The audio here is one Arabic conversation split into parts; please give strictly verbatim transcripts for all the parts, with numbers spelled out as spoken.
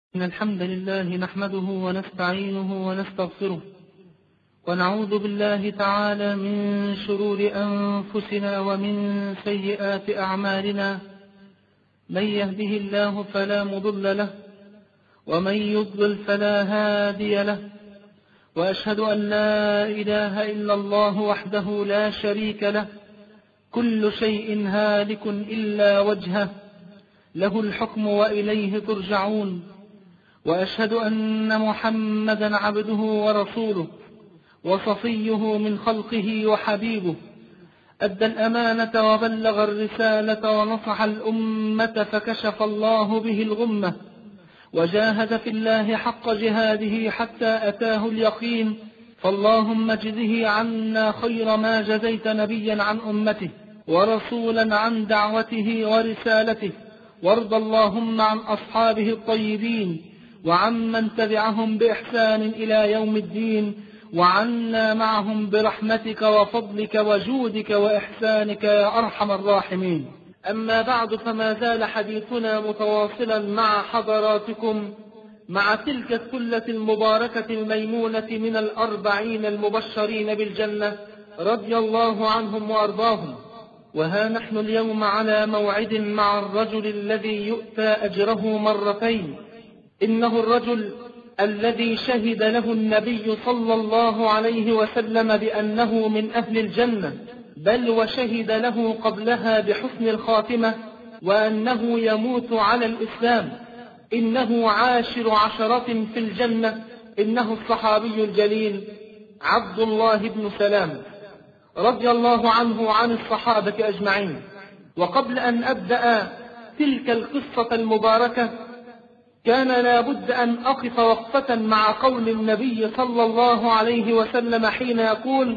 إن الحمد لله نحمده ونستعينه ونستغفره ونعوذ بالله تعالى من شرور أنفسنا ومن سيئات أعمالنا. من يهده الله فلا مضل له ومن يضلل فلا هادي له، وأشهد أن لا إله إلا الله وحده لا شريك له، كل شيء هالك إلا وجهه، له الحكم وإليه ترجعون. وأشهد أن محمدا عبده ورسوله وصفيه من خلقه وحبيبه، أدى الأمانة وبلغ الرسالة ونصح الأمة فكشف الله به الغمة، وجاهد في الله حق جهاده حتى أتاه اليقين. فاللهم اجزه عنا خير ما جزيت نبيا عن أمته ورسولا عن دعوته ورسالته، وارض اللهم عن أصحابه الطيبين وعمن تبعهم بإحسان إلى يوم الدين، وعنا معهم برحمتك وفضلك وجودك وإحسانك يا أرحم الراحمين. أما بعد، فما زال حديثنا متواصلا مع حضراتكم مع تلك الثلة المباركة الميمونة من الأربعين المبشرين بالجنة رضي الله عنهم وأرضاهم. وها نحن اليوم على موعد مع الرجل الذي يؤتى أجره مرتين. إنه الرجل الذي شهد له النبي صلى الله عليه وسلم بأنه من أهل الجنة، بل وشهد له قبلها بحسن الخاتمة وأنه يموت على الإسلام. إنه عاشر عشرة في الجنة، إنه الصحابي الجليل عبد الله بن سلام رضي الله عنه وعن الصحابة أجمعين. وقبل أن أبدأ تلك القصة المباركة، كان لا بد أن أقف وقفة مع قول النبي صلى الله عليه وسلم حين يقول: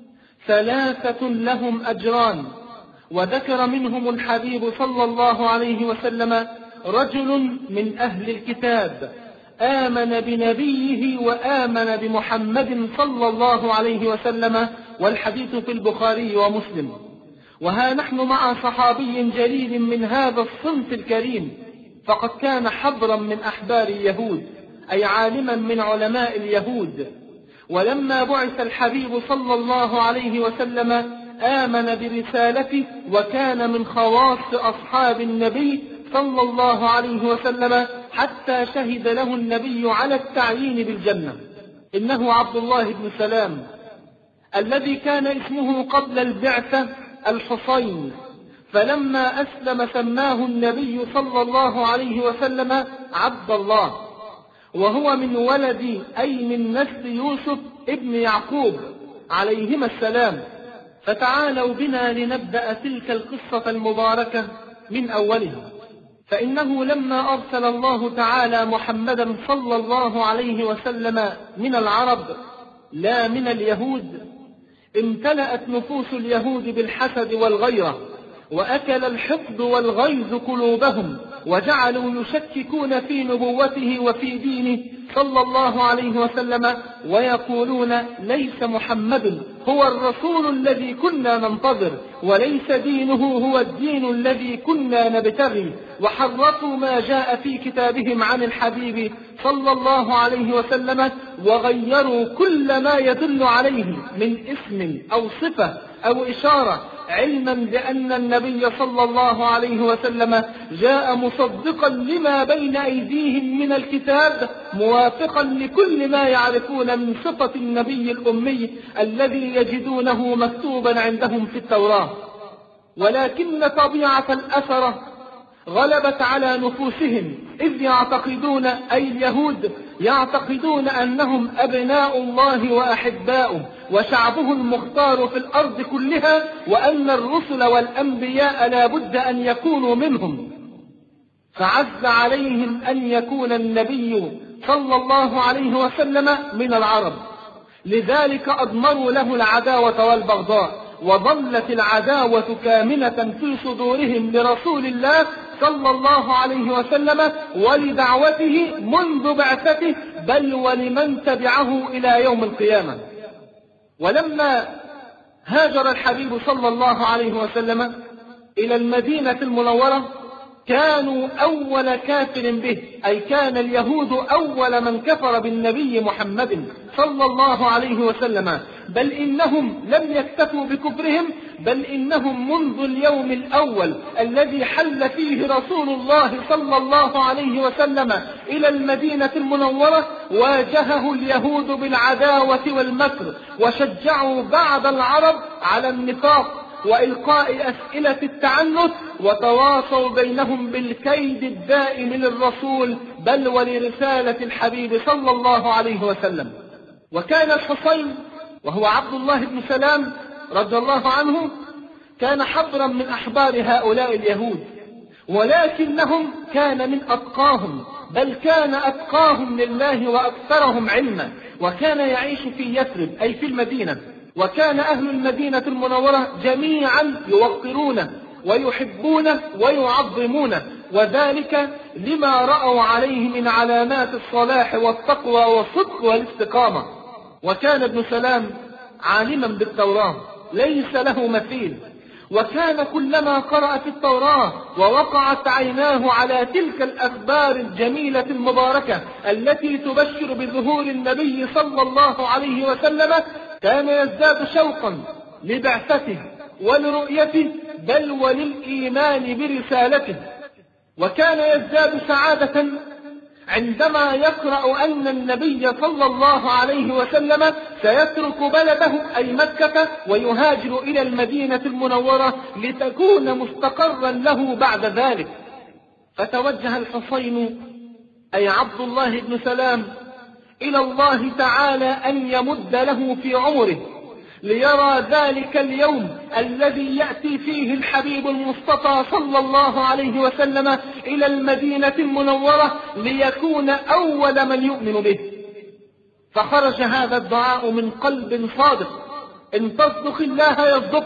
ثلاثة لهم أجران. وذكر منهم الحبيب صلى الله عليه وسلم رجل من أهل الكتاب آمن بنبيه وآمن بمحمد صلى الله عليه وسلم، والحديث في البخاري ومسلم. وها نحن مع صحابي جليل من هذا الصنف الكريم، فقد كان حبرا من أحبار اليهود، أي عالما من علماء اليهود. ولما بعث الحبيب صلى الله عليه وسلم آمن برسالته، وكان من خواص أصحاب النبي صلى الله عليه وسلم، حتى شهد له النبي على التعيين بالجنة. إنه عبد الله بن سلام الذي كان اسمه قبل البعثة الحصين، فلما أسلم سماه النبي صلى الله عليه وسلم عبد الله، وهو من ولد أي من نسل يوسف ابن يعقوب عليهما السلام. فتعالوا بنا لنبدأ تلك القصة المباركة من أولها. فإنه لما أرسل الله تعالى محمدا صلى الله عليه وسلم من العرب لا من اليهود، امتلأت نفوس اليهود بالحسد والغيرة، وأكل الحقد والغيظ قلوبهم، وجعلوا يشككون في نبوته وفي دينه صلى الله عليه وسلم، ويقولون: ليس محمد هو الرسول الذي كنا ننتظر، وليس دينه هو الدين الذي كنا نبتغي. وحرفوا ما جاء في كتابهم عن الحبيب صلى الله عليه وسلم، وغيروا كل ما يدل عليه من اسم أو صفة أو إشارة، علما بأن النبي صلى الله عليه وسلم جاء مصدقا لما بين أيديهم من الكتاب، موافقا لكل ما يعرفون من صفة النبي الأمي الذي يجدونه مكتوبا عندهم في التوراة. ولكن طبيعة الأثرة غلبت على نفوسهم، إذ يعتقدون، أي اليهود يعتقدون أنهم أبناء الله وأحباؤه وشعبه المختار في الأرض كلها، وأن الرسل والأنبياء لا بد أن يكونوا منهم. فعز عليهم أن يكون النبي صلى الله عليه وسلم من العرب، لذلك أضمروا له العداوة والبغضاء، وظلت العداوة كامنة في صدورهم لرسول الله صلى الله عليه وسلم ولدعوته منذ بعثته، بل ولمن تبعه إلى يوم القيامة. ولما هاجر الحبيب صلى الله عليه وسلم إلى المدينة المنورة، كانوا أول كافر به، أي كان اليهود أول من كفر بالنبي محمد صلى الله عليه وسلم، بل إنهم لم يكتفوا بكفرهم، بل إنهم منذ اليوم الأول الذي حل فيه رسول الله صلى الله عليه وسلم إلى المدينة المنورة واجهه اليهود بالعداوة والمكر، وشجعوا بعض العرب على النفاق وإلقاء أسئلة التعنت، وتواصوا بينهم بالكيد الدائم للرسول بل ولرسالة الحبيب صلى الله عليه وسلم. وكان الحسين وهو عبد الله بن سلام رضي الله عنه كان حبرا من أحبار هؤلاء اليهود، ولكنهم كان من أتقاهم، بل كان أتقاهم لله وأكثرهم علما، وكان يعيش في يثرب أي في المدينة، وكان أهل المدينة المنورة جميعا يوقرونه ويحبونه ويعظمونه، وذلك لما رأوا عليه من علامات الصلاح والتقوى والصدق والاستقامة. وكان ابن سلام عالما بالتوراة ليس له مثيل، وكان كلما قرأ في التوراة ووقعت عيناه على تلك الأخبار الجميلة المباركة التي تبشر بظهور النبي صلى الله عليه وسلم كان يزداد شوقا لبعثته ولرؤيته بل وللإيمان برسالته. وكان يزداد سعادة عندما يقرأ أن النبي صلى الله عليه وسلم سيترك بلده أي مكة ويهاجر إلى المدينة المنورة لتكون مستقرا له بعد ذلك. فتوجه الحسين أي عبد الله بن سلام إلى الله تعالى أن يمد له في عمره ليرى ذلك اليوم الذي يأتي فيه الحبيب المصطفى صلى الله عليه وسلم إلى المدينة المنورة ليكون أول من يؤمن به. فخرج هذا الدعاء من قلب صادق، إن تصدق الله يصدق،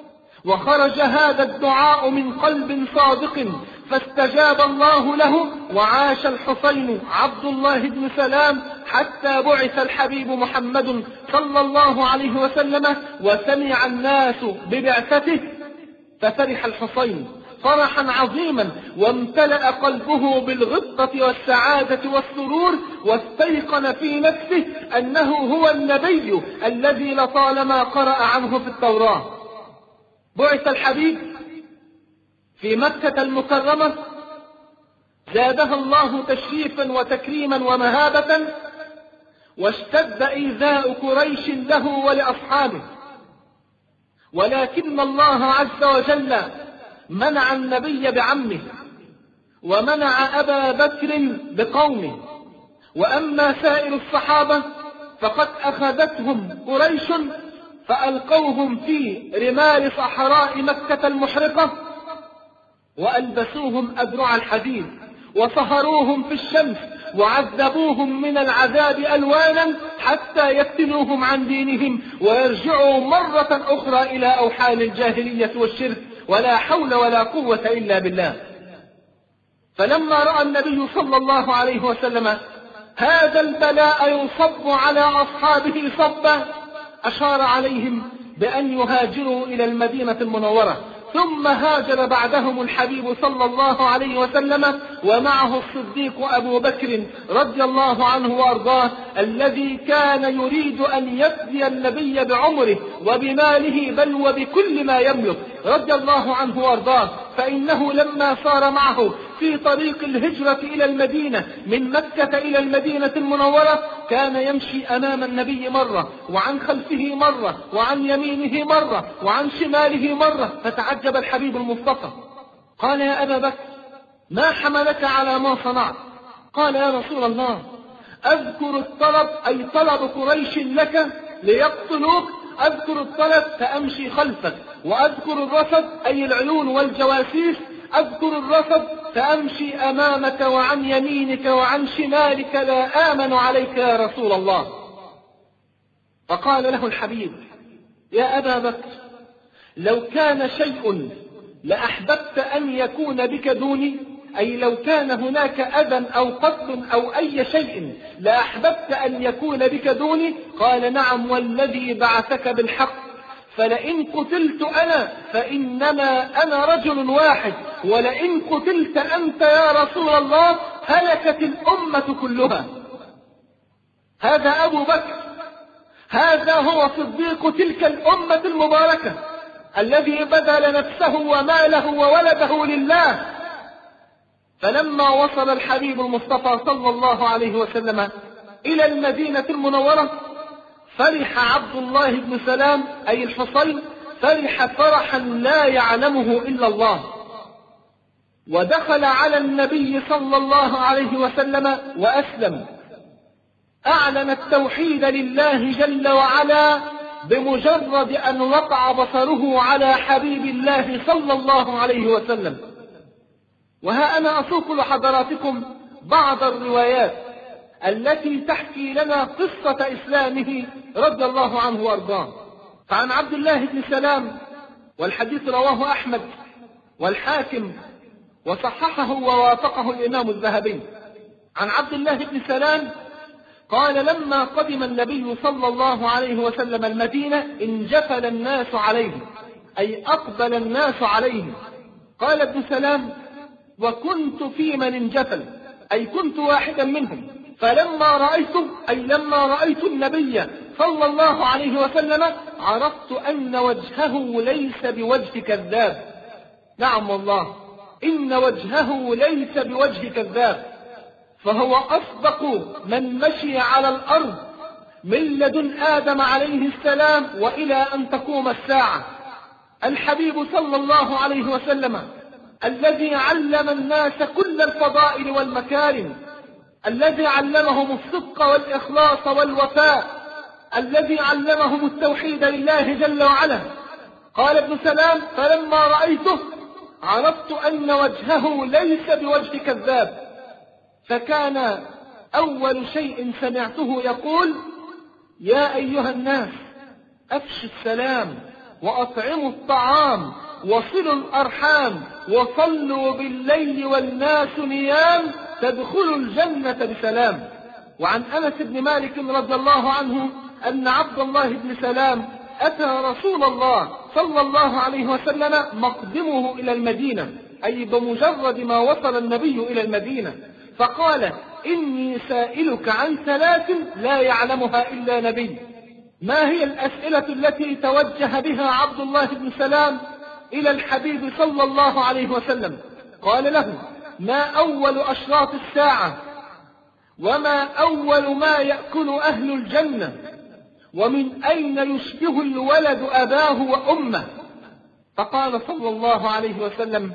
وخرج هذا الدعاء من قلب صادق فاستجاب الله له، وعاش الحسين عبد الله بن سلام حتى بعث الحبيب محمد صلى الله عليه وسلم وسمع الناس ببعثته، ففرح الحسين فرحا عظيما وامتلأ قلبه بالغبطة والسعادة والسرور، واستيقن في نفسه أنه هو النبي الذي لطالما قرأ عنه في التوراة. بعث الحبيب في مكة المكرمة زادها الله تشريفا وتكريما ومهابة، واشتد إيذاء قريش له ولأصحابه، ولكن الله عز وجل منع النبي بعمه ومنع أبا بكر بقومه، وأما سائر الصحابة فقد أخذتهم قريش فألقوهم في رمال صحراء مكة المحرقة، وألبسوهم أدرع الحديد وصهروهم في الشمس وعذبوهم من العذاب ألوانا حتى يفتنوهم عن دينهم ويرجعوا مرة أخرى إلى أوحال الجاهلية والشرك، ولا حول ولا قوة إلا بالله. فلما رأى النبي صلى الله عليه وسلم هذا البلاء يصب على أصحابه صبا أشار عليهم بأن يهاجروا إلى المدينة المنورة، ثم هاجر بعدهم الحبيب صلى الله عليه وسلم ومعه الصديق أبو بكر رضي الله عنه وأرضاه، الذي كان يريد أن يفدي النبي بعمره وبماله بل وبكل ما يملك رضي الله عنه وأرضاه. فإنه لما صار معه في طريق الهجرة إلى المدينة من مكة إلى المدينة المنورة كان يمشي أمام النبي مرة وعن خلفه مرة وعن يمينه مرة وعن شماله مرة، فتعجب الحبيب المصطفى قال: يا أبا بكر ما حملك على ما صنعت؟ قال: يا رسول الله أذكر الطلب أي طلب قريش لك ليقتلوك، أذكر الطلب فأمشي خلفك، وأذكر الرصد أي العيون والجواسيس، أذكر الرصد فأمشي أمامك وعن يمينك وعن شمالك، لا آمن عليك يا رسول الله. فقال له الحبيب: يا أبا بكر لو كان شيء لأحببت أن يكون بك دوني، أي لو كان هناك أذى أو قتل أو أي شيء لأحببت أن يكون بك دوني؟ قال: نعم والذي بعثك بالحق، فلئن قتلت أنا فإنما أنا رجل واحد، ولئن قتلت أنت يا رسول الله هلكت الأمة كلها. هذا أبو بكر، هذا هو صديق تلك الأمة المباركة الذي بذل نفسه وماله وولده لله. فلما وصل الحبيب المصطفى صلى الله عليه وسلم إلى المدينة المنورة فرح عبد الله بن سلام أي الحصين، فرح فرحا لا يعلمه إلا الله، ودخل على النبي صلى الله عليه وسلم وأسلم، أعلن التوحيد لله جل وعلا بمجرد أن وقع بصره على حبيب الله صلى الله عليه وسلم. وها أنا أسوق لحضراتكم بعض الروايات التي تحكي لنا قصة إسلامه رضي الله عنه وأرضاه. فعن عبد الله بن سلام، والحديث رواه أحمد والحاكم وصححه ووافقه الإمام الذهبي، عن عبد الله بن سلام قال: لما قدم النبي صلى الله عليه وسلم المدينة انجفل الناس عليه، أي أقبل الناس عليه. قال ابن سلام: وكنت في من انجفل، أي كنت واحدا منهم، فلما رأيته أي لما رأيت النبي صلى الله عليه وسلم عرفت أن وجهه ليس بوجه كذاب. نعم والله، إن وجهه ليس بوجه كذاب، فهو أصدق من مشي على الأرض من لدن آدم عليه السلام وإلى أن تقوم الساعة. الحبيب صلى الله عليه وسلم الذي علم الناس كل الفضائل والمكارم، الذي علمهم الصدق والإخلاص والوفاء، الذي علمهم التوحيد لله جل وعلا. قال ابن سلام: فلما رأيته عرفت أن وجهه ليس بوجه كذاب. فكان أول شيء سمعته يقول: يا أيها الناس أفشوا السلام وأطعموا الطعام وصلوا الأرحام وصلوا بالليل والناس نيام تدخلوا الجنة بسلام. وعن أنس بن مالك رضي الله عنه أن عبد الله بن سلام أتى رسول الله صلى الله عليه وسلم مقدمه إلى المدينة، أي بمجرد ما وصل النبي إلى المدينة، فقال: إني سائلك عن ثلاث لا يعلمها إلا نبي. ما هي الأسئلة التي توجه بها عبد الله بن سلام إلى الحبيب صلى الله عليه وسلم؟ قال له: ما أول أشراط الساعة؟ وما أول ما يأكل أهل الجنة؟ ومن أين يشبه الولد أباه وأمه؟ فقال صلى الله عليه وسلم: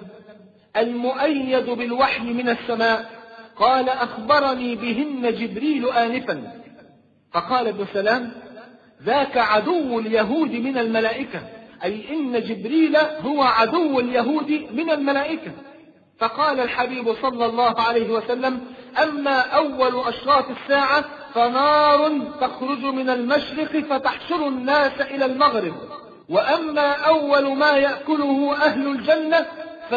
المؤيد بالوحي من السماء. قال: أخبرني بهن جبريل آنفا. فقال ابن سلام: ذاك عدو اليهود من الملائكة، أي إن جبريل هو عدو اليهود من الملائكة. فقال الحبيب صلى الله عليه وسلم: أما أول أشراط الساعة فنار تخرج من المشرق فتحشر الناس إلى المغرب، وأما أول ما يأكله أهل الجنة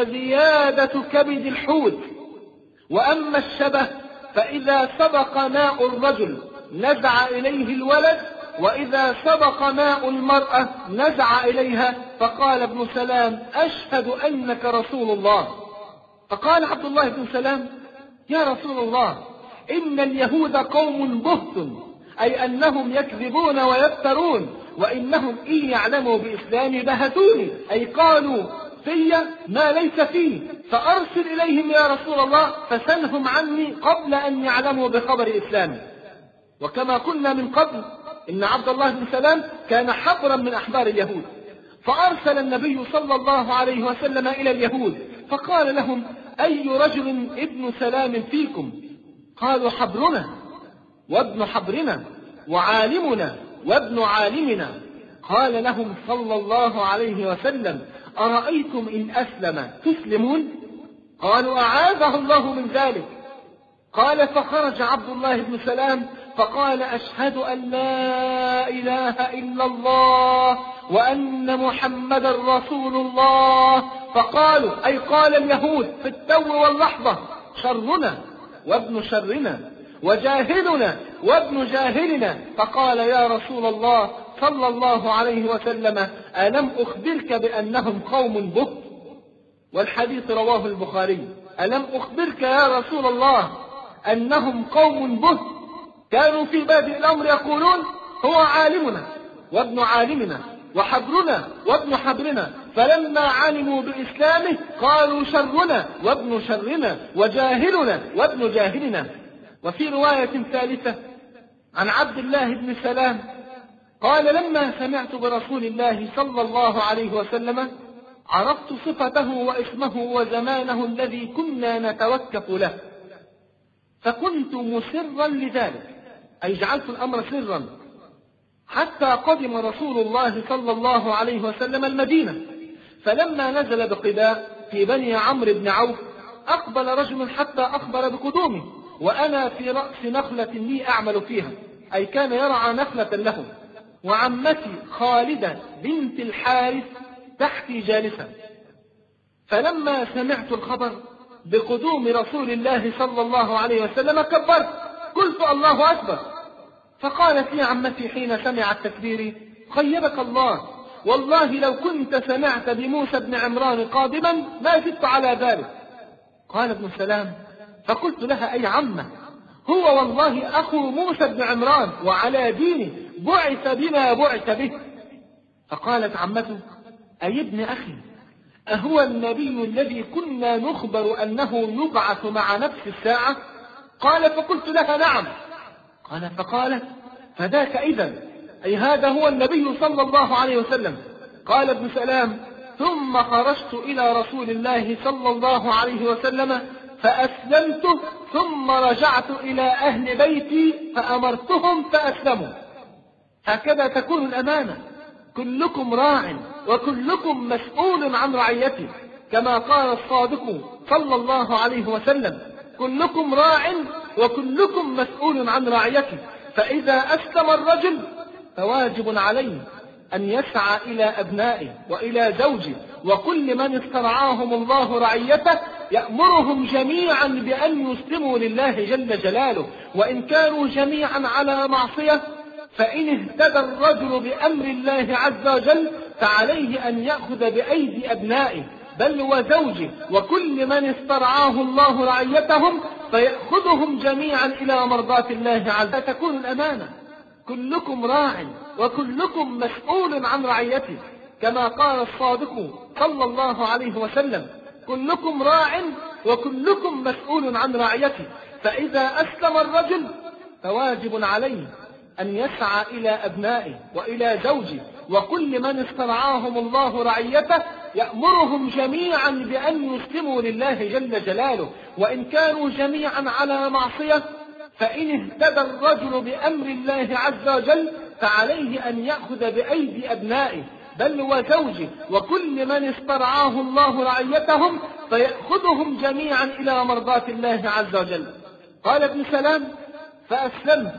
فزيادة كبد الحوت، وأما الشبه فإذا سبق ماء الرجل نزع إليه الولد، وإذا سبق ماء المرأة نزع إليها. فقال ابن سلام: أشهد أنك رسول الله. فقال عبد الله بن سلام: يا رسول الله، إن اليهود قوم بهت، أي أنهم يكذبون ويفترون، وإنهم إن يعلموا بإسلامي بهتوني، أي قالوا في ما ليس فيه، فأرسل إليهم يا رسول الله فسلهم عني قبل أن يعلموا بخبر إسلامي. وكما قلنا من قبل إن عبد الله بن سلام كان حبرا من أحبار اليهود، فأرسل النبي صلى الله عليه وسلم إلى اليهود فقال لهم: أي رجل ابن سلام فيكم؟ قالوا: حبرنا وابن حبرنا وعالمنا وابن عالمنا. قال لهم صلى الله عليه وسلم: أرأيتم إن أسلم تسلمون؟ قالوا: أعاذه الله من ذلك. قال: فخرج عبد الله بن سلام فقال: أشهد أن لا إله إلا الله وأن محمدا رسول الله. فقالوا، أي قال اليهود في التو واللحظة: شرنا وابن شرنا وجاهلنا وابن جاهلنا. فقال: يا رسول الله، صلى الله عليه وسلم: ألم أخبرك بأنهم قوم بهت؟ والحديث رواه البخاري. ألم أخبرك يا رسول الله أنهم قوم بهت كانوا في بادئ الأمر يقولون هو عالمنا وابن عالمنا وحبرنا وابن حبرنا، فلما علموا بإسلامه قالوا شرنا وابن شرنا وجاهلنا وابن جاهلنا. وفي رواية ثالثة عن عبد الله بن سلام قال: لما سمعت برسول الله صلى الله عليه وسلم عرفت صفته واسمه وزمانه الذي كنا نتوكف له، فكنت مسرا لذلك، أي جعلت الأمر سرا، حتى قدم رسول الله صلى الله عليه وسلم المدينة. فلما نزل بقباء في بني عمرو بن عوف أقبل رجل حتى أخبر بقدومه، وأنا في رأس نخلة لي أعمل فيها، أي كان يرعى نخلة له، وعمتي خالدة بنت الحارث تحتي جالسة. فلما سمعت الخبر بقدوم رسول الله صلى الله عليه وسلم كبرت، قلت: الله أكبر. فقالت لي عمتي حين سمعت تكبيري: خيبك الله، والله لو كنت سمعت بموسى بن عمران قادما ما زدت على ذلك. قال ابن سلام: فقلت لها: أي عمة، هو والله أخو موسى بن عمران وعلى دينه بعث بما بعث به. فقالت عمته: أي ابن أخي، أهو النبي الذي كنا نخبر أنه يبعث مع نفس الساعة؟ قال: فقلت لها: نعم. قال: فقالت: فذاك إذن، أي هذا هو النبي صلى الله عليه وسلم. قال ابن سلام: ثم خرجت إلى رسول الله صلى الله عليه وسلم فأسلمت، ثم رجعت إلى أهل بيتي فأمرتهم فأسلموا. هكذا تكون الأمانة. كلكم راع وكلكم مسؤول عن رعيته، كما قال الصادق صلى الله عليه وسلم: كلكم راع وكلكم مسؤول عن رعيته. فإذا أسلم الرجل فواجب عليه أن يسعى إلى أبنائه وإلى زوجه وكل من استرعاهم الله رعيته، يأمرهم جميعا بأن يسلموا لله جل جلاله، وإن كانوا جميعا على معصية فإن اهتدى الرجل بأمر الله عز وجل فعليه أن يأخذ بأيدي أبنائه بل وزوجه وكل من استرعاه الله رعيتهم فيأخذهم جميعا إلى مرضاة الله عز وجل. تكون الأمانة. كلكم راع وكلكم مسؤول عن رعيته، كما قال الصادق صلى الله عليه وسلم: كلكم راع وكلكم مسؤول عن رعيته. فإذا أسلم الرجل فواجب عليه أن يسعى إلى أبنائه وإلى زوجه وكل من استرعاهم الله رعيته، يأمرهم جميعا بأن يسلموا لله جل جلاله، وإن كانوا جميعا على معصية فإن اهتدى الرجل بأمر الله عز وجل فعليه أن يأخذ بأيدي أبنائه بل وزوجه وكل من استرعاه الله رعيتهم فيأخذهم جميعا إلى مرضاة الله عز وجل. قال ابن سلام: فأسلمت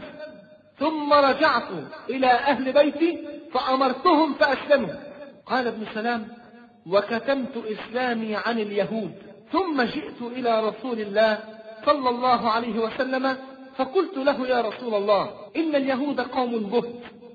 ثم رجعت إلى أهل بيتي فأمرتهم فأسلموا. قال ابن سلام: وكتمت إسلامي عن اليهود، ثم جئت إلى رسول الله صلى الله عليه وسلم فقلت له: يا رسول الله، إن اليهود قوم بهت،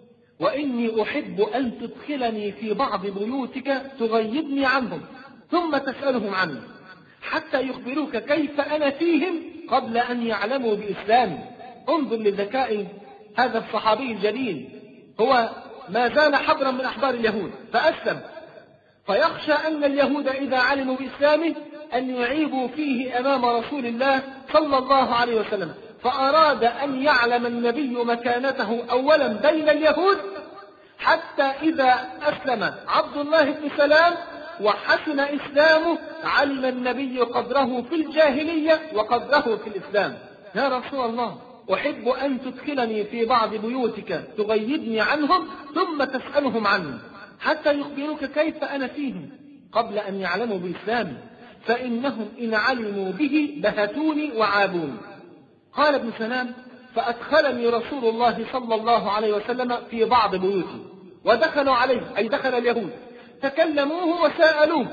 وإني أحب أن تدخلني في بعض بيوتك تغيبني عنهم ثم تسألهم عني حتى يخبروك كيف أنا فيهم قبل أن يعلموا بإسلامي. انظر لذكاء هذا الصحابي الجليل، هو ما زال حبرا من أحبار اليهود فأسلم، فيخشى أن اليهود إذا علموا بإسلامه أن يعيبوا فيه أمام رسول الله صلى الله عليه وسلم، فأراد أن يعلم النبي مكانته أولا بين اليهود، حتى إذا أسلم عبد الله بن سلام وحسن إسلامه علم النبي قدره في الجاهلية وقدره في الإسلام. يا رسول الله، أحب أن تدخلني في بعض بيوتك تغيبني عنهم ثم تسألهم عني حتى يخبروك كيف أنا فيهم قبل أن يعلموا بإسلامي، فإنهم إن علموا به بهتوني وعابوني. قال ابن سلام: فأدخلني رسول الله صلى الله عليه وسلم في بعض بيوتي، ودخلوا عليه، أي دخل اليهود، تكلموه وسألوه،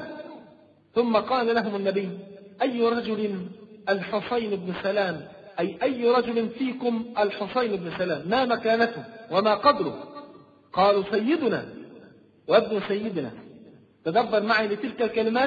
ثم قال لهم النبي: أي رجل الحسين بن سلام، أي أي رجل فيكم الحسين بن سلام، ما مكانته وما قدره؟ قالوا سيدنا وابن سيدنا. تدبر معي لتلك الكلمات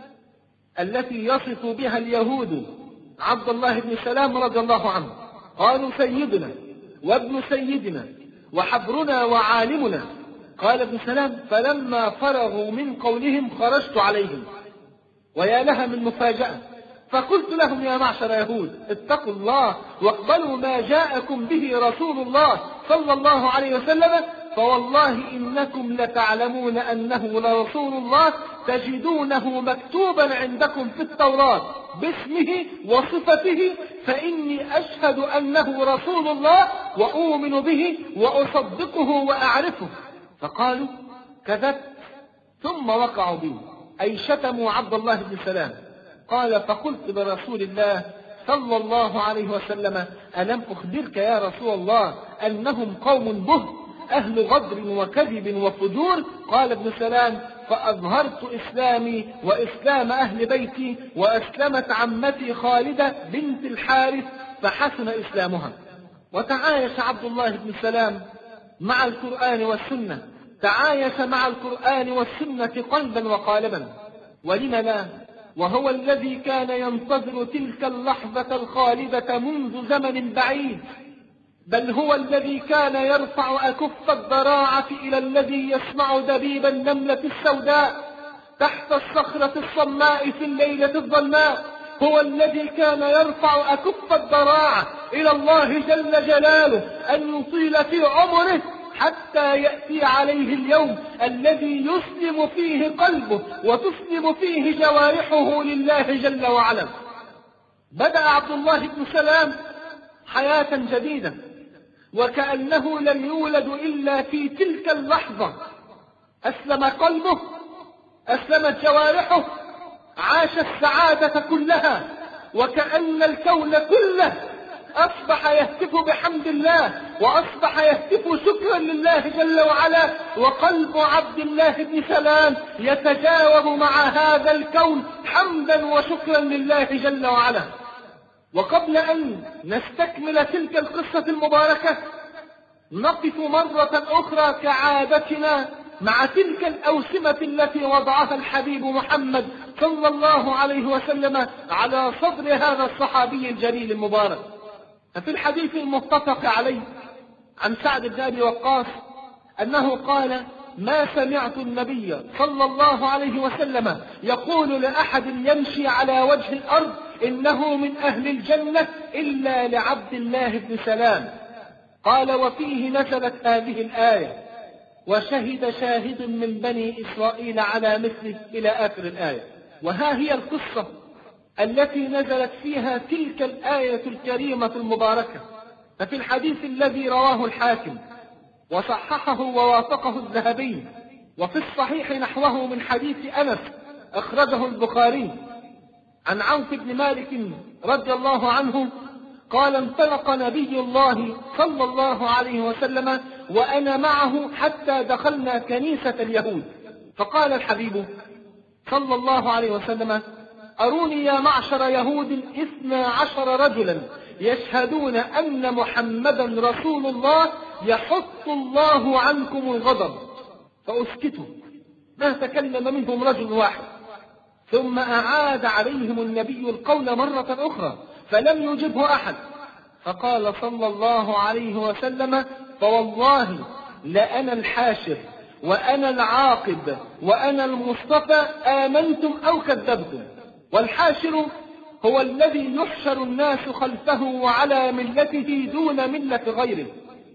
التي يصف بها اليهود عبد الله بن سلام رضي الله عنه. قالوا سيدنا وابن سيدنا وحبرنا وعالمنا. قال ابن سلام: فلما فرغوا من قولهم خرجت عليهم. ويا لها من مفاجأة، فقلت لهم: يا معشر يهود، اتقوا الله واقبلوا ما جاءكم به رسول الله صلى الله عليه وسلم، فوالله إنكم لتعلمون أنه لرسول الله تجدونه مكتوبا عندكم في التوراة باسمه وصفته، فإني أشهد أنه رسول الله وأؤمن به وأصدقه وأعرفه. فقالوا: كذبت. ثم وقعوا به، أي شتموا عبد الله بن سلام. قال: فقلت برسول الله صلى الله عليه وسلم: ألم أخبرك يا رسول الله أنهم قوم بهت أهل غدر وكذب وفجور؟ قال ابن سلام: فأظهرت إسلامي وإسلام أهل بيتي، وأسلمت عمتي خالدة بنت الحارث فحسن إسلامها. وتعايش عبد الله بن سلام مع القرآن والسنة، تعايش مع القرآن والسنة قلبا وقالبا. ولم لا؟ وهو الذي كان ينتظر تلك اللحظة الخالدة منذ زمن بعيد، بل هو الذي كان يرفع أكف الضراعة إلى الذي يسمع دبيب النملة السوداء تحت الصخرة الصماء في الليلة الظلماء. هو الذي كان يرفع أكف الضراعة إلى الله جل جلاله أن يطيل في عمره حتى يأتي عليه اليوم الذي يسلم فيه قلبه وتسلم فيه جوارحه لله جل وعلا. بدأ عبد الله بن سلام حياة جديدة، وكأنه لم يولد إلا في تلك اللحظة. أسلم قلبه، أسلمت جوارحه، عاش السعادة كلها، وكأن الكون كله أصبح يهتف بحمد الله، وأصبح يهتف شكرا لله جل وعلا. وقلب عبد الله بن سلام يتجاوب مع هذا الكون حمدا وشكرا لله جل وعلا. وقبل أن نستكمل تلك القصة المباركة، نقف مرة أخرى كعادتنا مع تلك الأوسمة التي وضعها الحبيب محمد صلى الله عليه وسلم على صدر هذا الصحابي الجليل المبارك. ففي الحديث المتفق عليه عن سعد بن أبي وقاص أنه قال: ما سمعت النبي صلى الله عليه وسلم يقول لأحد يمشي على وجه الأرض إنه من أهل الجنة إلا لعبد الله بن سلام. قال: وفيه نزلت هذه الآية: وشهد شاهد من بني إسرائيل على مثله، إلى آخر الآية. وها هي القصة التي نزلت فيها تلك الآية الكريمة المباركة. ففي الحديث الذي رواه الحاكم وصححه ووافقه الذهبي، وفي الصحيح نحوه من حديث أنس أخرجه البخاري عن عوف بن مالك رضي الله عنه قال: انطلق نبي الله صلى الله عليه وسلم وأنا معه حتى دخلنا كنيسة اليهود، فقال الحبيب صلى الله عليه وسلم: أروني يا معشر يهود اثنى عشر رجلا يشهدون أن محمدا رسول الله يحط الله عنكم الغضب. فأسكتوا، ما تكلم منهم رجل واحد. ثم أعاد عليهم النبي القول مرة أخرى فلم يجبه أحد، فقال صلى الله عليه وسلم: فوالله لأنا الحاشر وأنا العاقب وأنا المصطفى، آمنتم أو كذبتم. والحاشر هو الذي يحشر الناس خلفه وعلى ملته دون ملة غيره،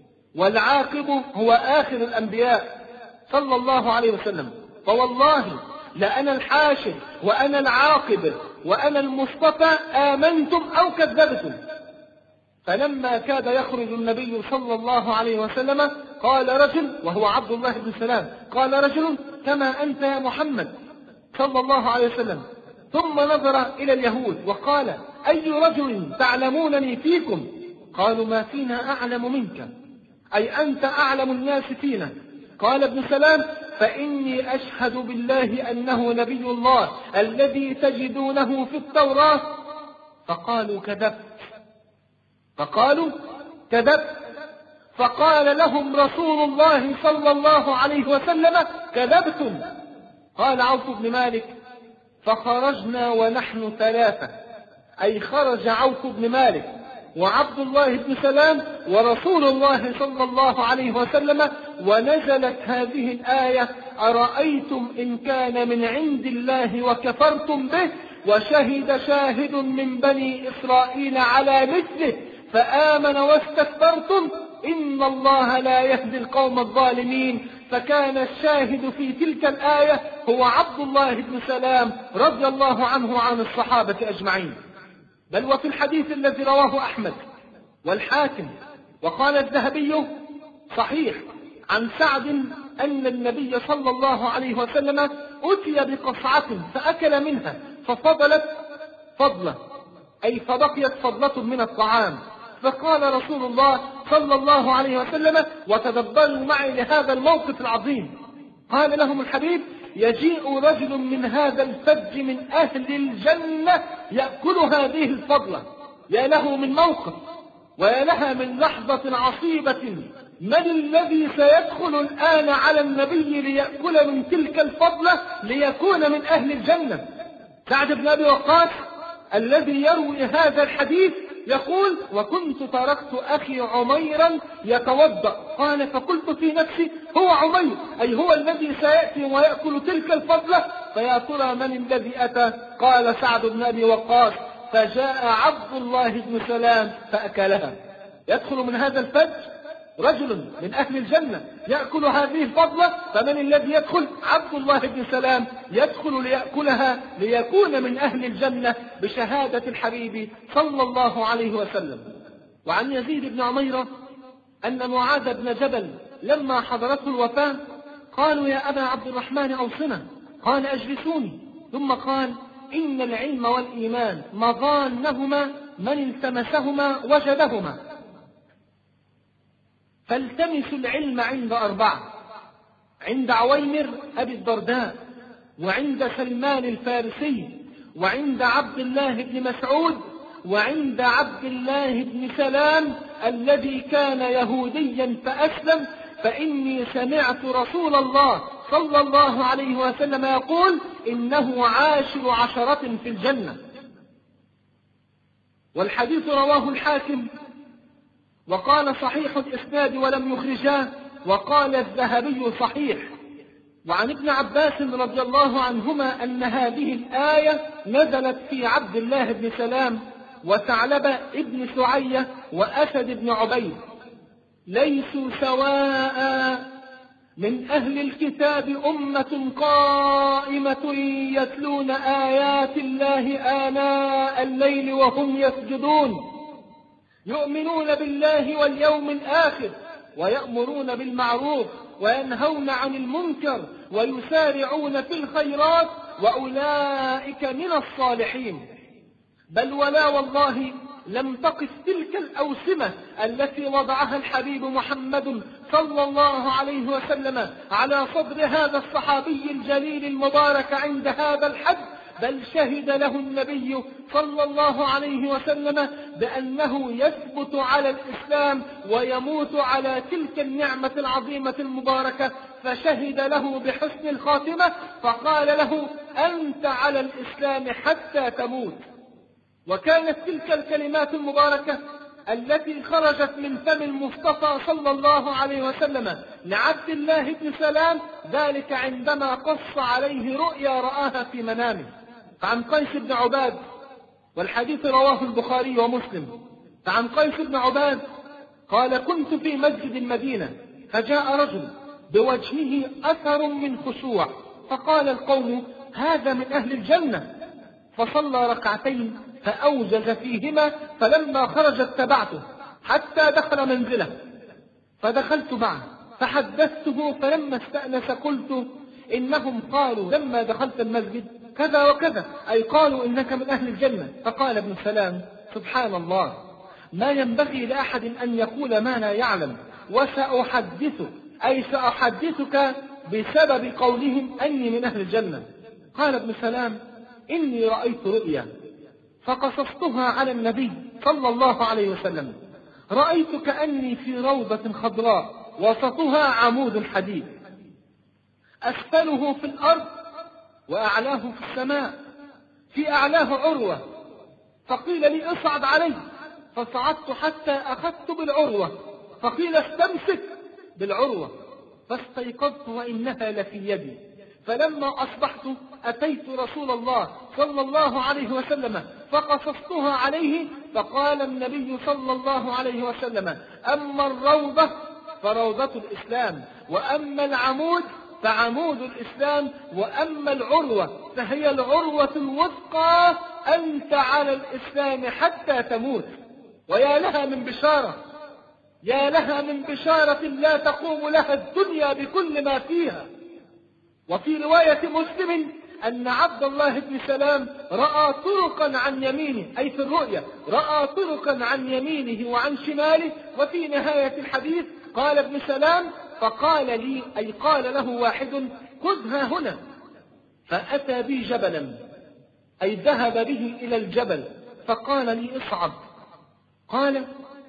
والعاقب هو آخر الأنبياء صلى الله عليه وسلم. فوالله لأنا الحاشر وأنا العاقب وأنا المصطفى، آمنتم أو كذبتم. فلما كاد يخرج النبي صلى الله عليه وسلم قال رجل، وهو عبد الله بن سلام، قال رجل: كما أنت يا محمد صلى الله عليه وسلم. ثم نظر إلى اليهود وقال: أي رجل تعلمونني فيكم؟ قالوا: ما فينا أعلم منك، أي أنت أعلم الناس فينا. قال ابن سلام: فإني أشهد بالله أنه نبي الله الذي تجدونه في التوراة. فقالوا: كذبت. فقالوا: كذبت. فقال لهم رسول الله صلى الله عليه وسلم: كذبتم. قال عوف بن مالك: فخرجنا ونحن ثلاثة، أي خرج عوف بن مالك وعبد الله بن سلام ورسول الله صلى الله عليه وسلم، ونزلت هذه الآية: أرأيتم إن كان من عند الله وكفرتم به وشهد شاهد من بني إسرائيل على مثله فآمن واستكبرتم إن الله لا يهدي القوم الظالمين. فكان الشاهد في تلك الآية هو عبد الله بن سلام رضي الله عنه وعن الصحابة أجمعين. بل وفي الحديث الذي رواه أحمد والحاكم وقال الذهبي صحيح عن سعد أن النبي صلى الله عليه وسلم أتي بقصعة فأكل منها ففضلت فضلة، أي فبقيت فضلة من الطعام، فقال رسول الله صلى الله عليه وسلم: وتدبروا معي لهذا الموقف العظيم. قال لهم الحبيب: يجيء رجل من هذا الفج من أهل الجنة يأكل هذه الفضلة. يا له من موقف ويا لها من لحظة عصيبة. من الذي سيدخل الآن على النبي ليأكل من تلك الفضلة ليكون من أهل الجنة؟ سعد بن أبي وقاص الذي يروي هذا الحديث يقول: وكنت تركت أخي عميرا يتوضأ. قال: فقلت في نفسي: هو عمير، أي هو الذي سيأتي ويأكل تلك الفضلة، فيا ترى من الذي أتى؟ قال سعد بن أبي وقاص: فجاء عبد الله بن سلام فأكلها. يدخل من هذا الفج رجل من أهل الجنة يأكل هذه الفضلة، فمن الذي يدخل؟ عبد الله بن سلام يدخل ليأكلها ليكون من أهل الجنة بشهادة الحبيب صلى الله عليه وسلم. وعن يزيد بن عميرة أن معاذ بن جبل لما حضرته الوفاة قالوا: يا أبا عبد الرحمن أوصنا. قال: أجلسوني. ثم قال: إن العلم والإيمان مظانهما من التمسهما وجدهما، فالتمسوا العلم عند أربعة: عند عويمر أبي الدرداء، وعند سلمان الفارسي، وعند عبد الله بن مسعود، وعند عبد الله بن سلام الذي كان يهوديا فأسلم، فإني سمعت رسول الله صلى الله عليه وسلم يقول: إنه عاشر عشرة في الجنة. والحديث رواه الحاكم وقال صحيح الإسناد ولم يخرجاه، وقال الذهبي صحيح. وعن ابن عباس رضي الله عنهما أن هذه الآية نزلت في عبد الله بن سلام وثعلبة ابن سعية وأسد بن عبيد: ليسوا سواء من أهل الكتاب أمة قائمة يتلون آيات الله آناء الليل وهم يسجدون، يؤمنون بالله واليوم الآخر، ويأمرون بالمعروف وينهون عن المنكر ويسارعون في الخيرات، وأولئك من الصالحين. بل ولا والله لم تقف تلك الأوسمة التي وضعها الحبيب محمد صلى الله عليه وسلم على صدر هذا الصحابي الجليل المبارك عند هذا الحد، بل شهد له النبي صلى الله عليه وسلم بأنه يثبت على الإسلام ويموت على تلك النعمة العظيمة المباركة، فشهد له بحسن الخاتمة فقال له: أنت على الإسلام حتى تموت. وكانت تلك الكلمات المباركة التي خرجت من فم المصطفى صلى الله عليه وسلم لعبد الله بن سلام ذلك عندما قص عليه رؤيا رآها في منامه. فعن قيس بن عباد، والحديث رواه البخاري ومسلم، فعن قيس بن عباد قال: كنت في مسجد المدينة فجاء رجل بوجهه أثر من خشوع، فقال القوم: هذا من أهل الجنة. فصلى ركعتين فأوجز فيهما، فلما خرج اتبعته حتى دخل منزله، فدخلت معه فحدثته، فلما استأنس قلت: إنهم قالوا لما دخلت المسجد كذا وكذا، أي قالوا إنك من أهل الجنة. فقال ابن سلام: سبحان الله، ما ينبغي لأحد أن يقول ما لا يعلم، وسأحدثك، أي سأحدثك بسبب قولهم أني من أهل الجنة. قال ابن سلام: إني رأيت رؤيا فقصصتها على النبي صلى الله عليه وسلم. رأيت كأني في روضة خضراء وسطها عمود حديد، أسفله في الأرض وأعلاه في السماء، في أعلاه عروة، فقيل لي اصعد عليه، فصعدت حتى أخذت بالعروة، فقيل استمسك بالعروة، فاستيقظت وإنها لفي يدي. فلما أصبحت أتيت رسول الله صلى الله عليه وسلم فقصصتها عليه، فقال النبي صلى الله عليه وسلم: أما الروضة فروضة الإسلام، وأما العمود فعمود الإسلام، وأما العروة فهي العروة الوثقى، أنت على الإسلام حتى تموت. ويا لها من بشارة، يا لها من بشارة لا تقوم لها الدنيا بكل ما فيها. وفي رواية مسلم أن عبد الله بن سلام رأى طرقا عن يمينه، أي في الرؤيا رأى طرقا عن يمينه وعن شماله. وفي نهاية الحديث قال ابن سلام: فقال لي، أي قال له واحد: خذها هنا. فأتى بي جبلا، أي ذهب به إلى الجبل، فقال لي اصعد. قال،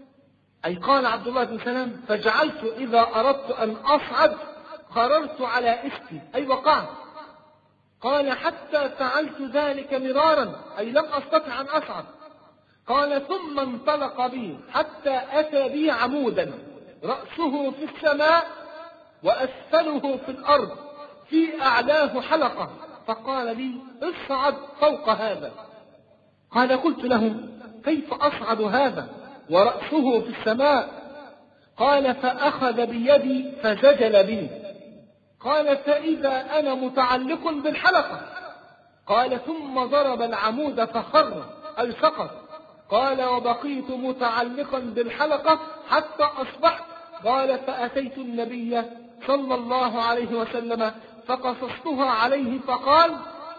أي قال عبد الله بن سلام: فجعلت إذا أردت أن أصعد خررت على إستي، أي وقعت. قال: حتى فعلت ذلك مرارا، أي لم أستطع أن أصعد. قال: ثم انطلق بي حتى أتى بي عمودا رأسه في السماء وأسفله في الأرض، في أعلاه حلقة، فقال لي: اصعد فوق هذا. قال: قلت له: كيف أصعد هذا ورأسه في السماء؟ قال: فأخذ بيدي فزجل بي. قال: فإذا أنا متعلق بالحلقة. قال: ثم ضرب العمود فخر، أي سقط. قال: وبقيت متعلقا بالحلقة حتى أصبحت. قال: فأتيت النبي صلى الله عليه وسلم فقصصتها عليه، فقال: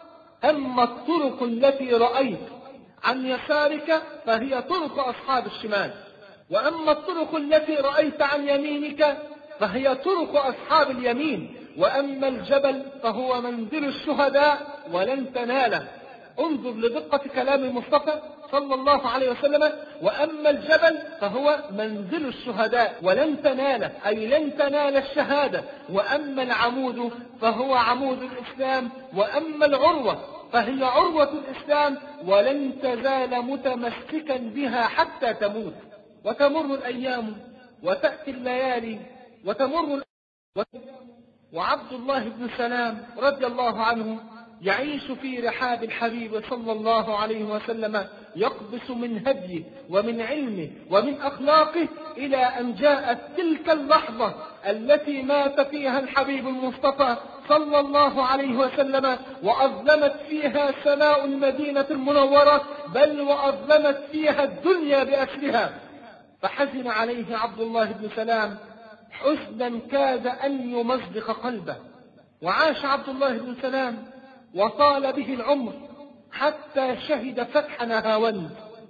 أما الطرق التي رأيت عن يسارك فهي طرق أصحاب الشمال، وأما الطرق التي رأيت عن يمينك فهي طرق أصحاب اليمين، وأما الجبل فهو منزل الشهداء ولن تناله. انظر لدقة كلام المصطفى صلى الله عليه وسلم: وأما الجبل فهو منزل الشهداء ولن تناله، أي لن تنال الشهادة. وأما العمود فهو عمود الإسلام، وأما العروة فهي عروة الإسلام، ولن تزال متمسكا بها حتى تموت. وتمر الأيام وتأتي الليالي وتمر الأيام، وعبد الله بن سلام رضي الله عنه يعيش في رحاب الحبيب صلى الله عليه وسلم، يقبس من هديه ومن علمه ومن أخلاقه، إلى أن جاءت تلك اللحظة التي مات فيها الحبيب المصطفى صلى الله عليه وسلم، وأظلمت فيها سماء المدينة المنورة، بل وأظلمت فيها الدنيا بأسرها. فحزن عليه عبد الله بن سلام حزنا كاد أن يمزق قلبه. وعاش عبد الله بن سلام وطال به العمر حتى شهد فتح نهاوند.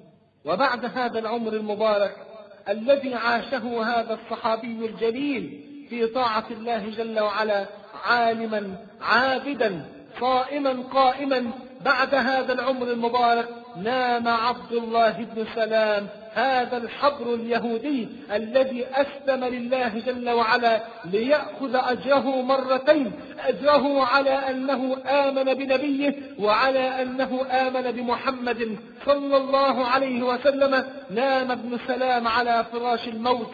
وبعد هذا العمر المبارك الذي عاشه هذا الصحابي الجليل في طاعة الله جل وعلا، عالما عابدا صائما قائما، بعد هذا العمر المبارك نام عبد الله بن سلام هذا الحبر اليهودي الذي أسلم لله جل وعلا ليأخذ أجره مرتين: أجره على أنه آمن بنبيه، وعلى أنه آمن بمحمد صلى الله عليه وسلم. نام ابن سلام على فراش الموت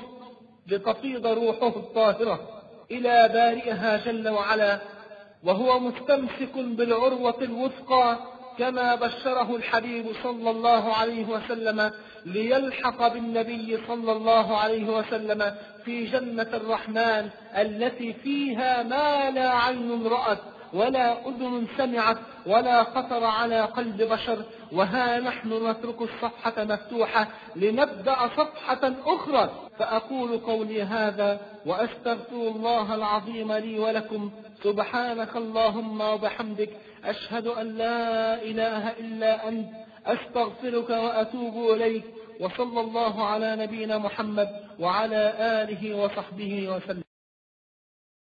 لتفيض روحه الطاهرة إلى بارئها جل وعلا، وهو مستمسك بالعروة الوثقى كما بشره الحبيب صلى الله عليه وسلم، ليلحق بالنبي صلى الله عليه وسلم في جنة الرحمن التي فيها ما لا عين رأت ولا أذن سمعت ولا خطر على قلب بشر. وها نحن نترك الصفحة مفتوحة لنبدأ صفحة أخرى. فأقول قولي هذا وأستغفر الله العظيم لي ولكم. سبحانك اللهم وبحمدك، أشهد أن لا إله إلا أنت، أستغفرك وأتوب إليك. وصلى الله على نبينا محمد وعلى آله وصحبه وسلم.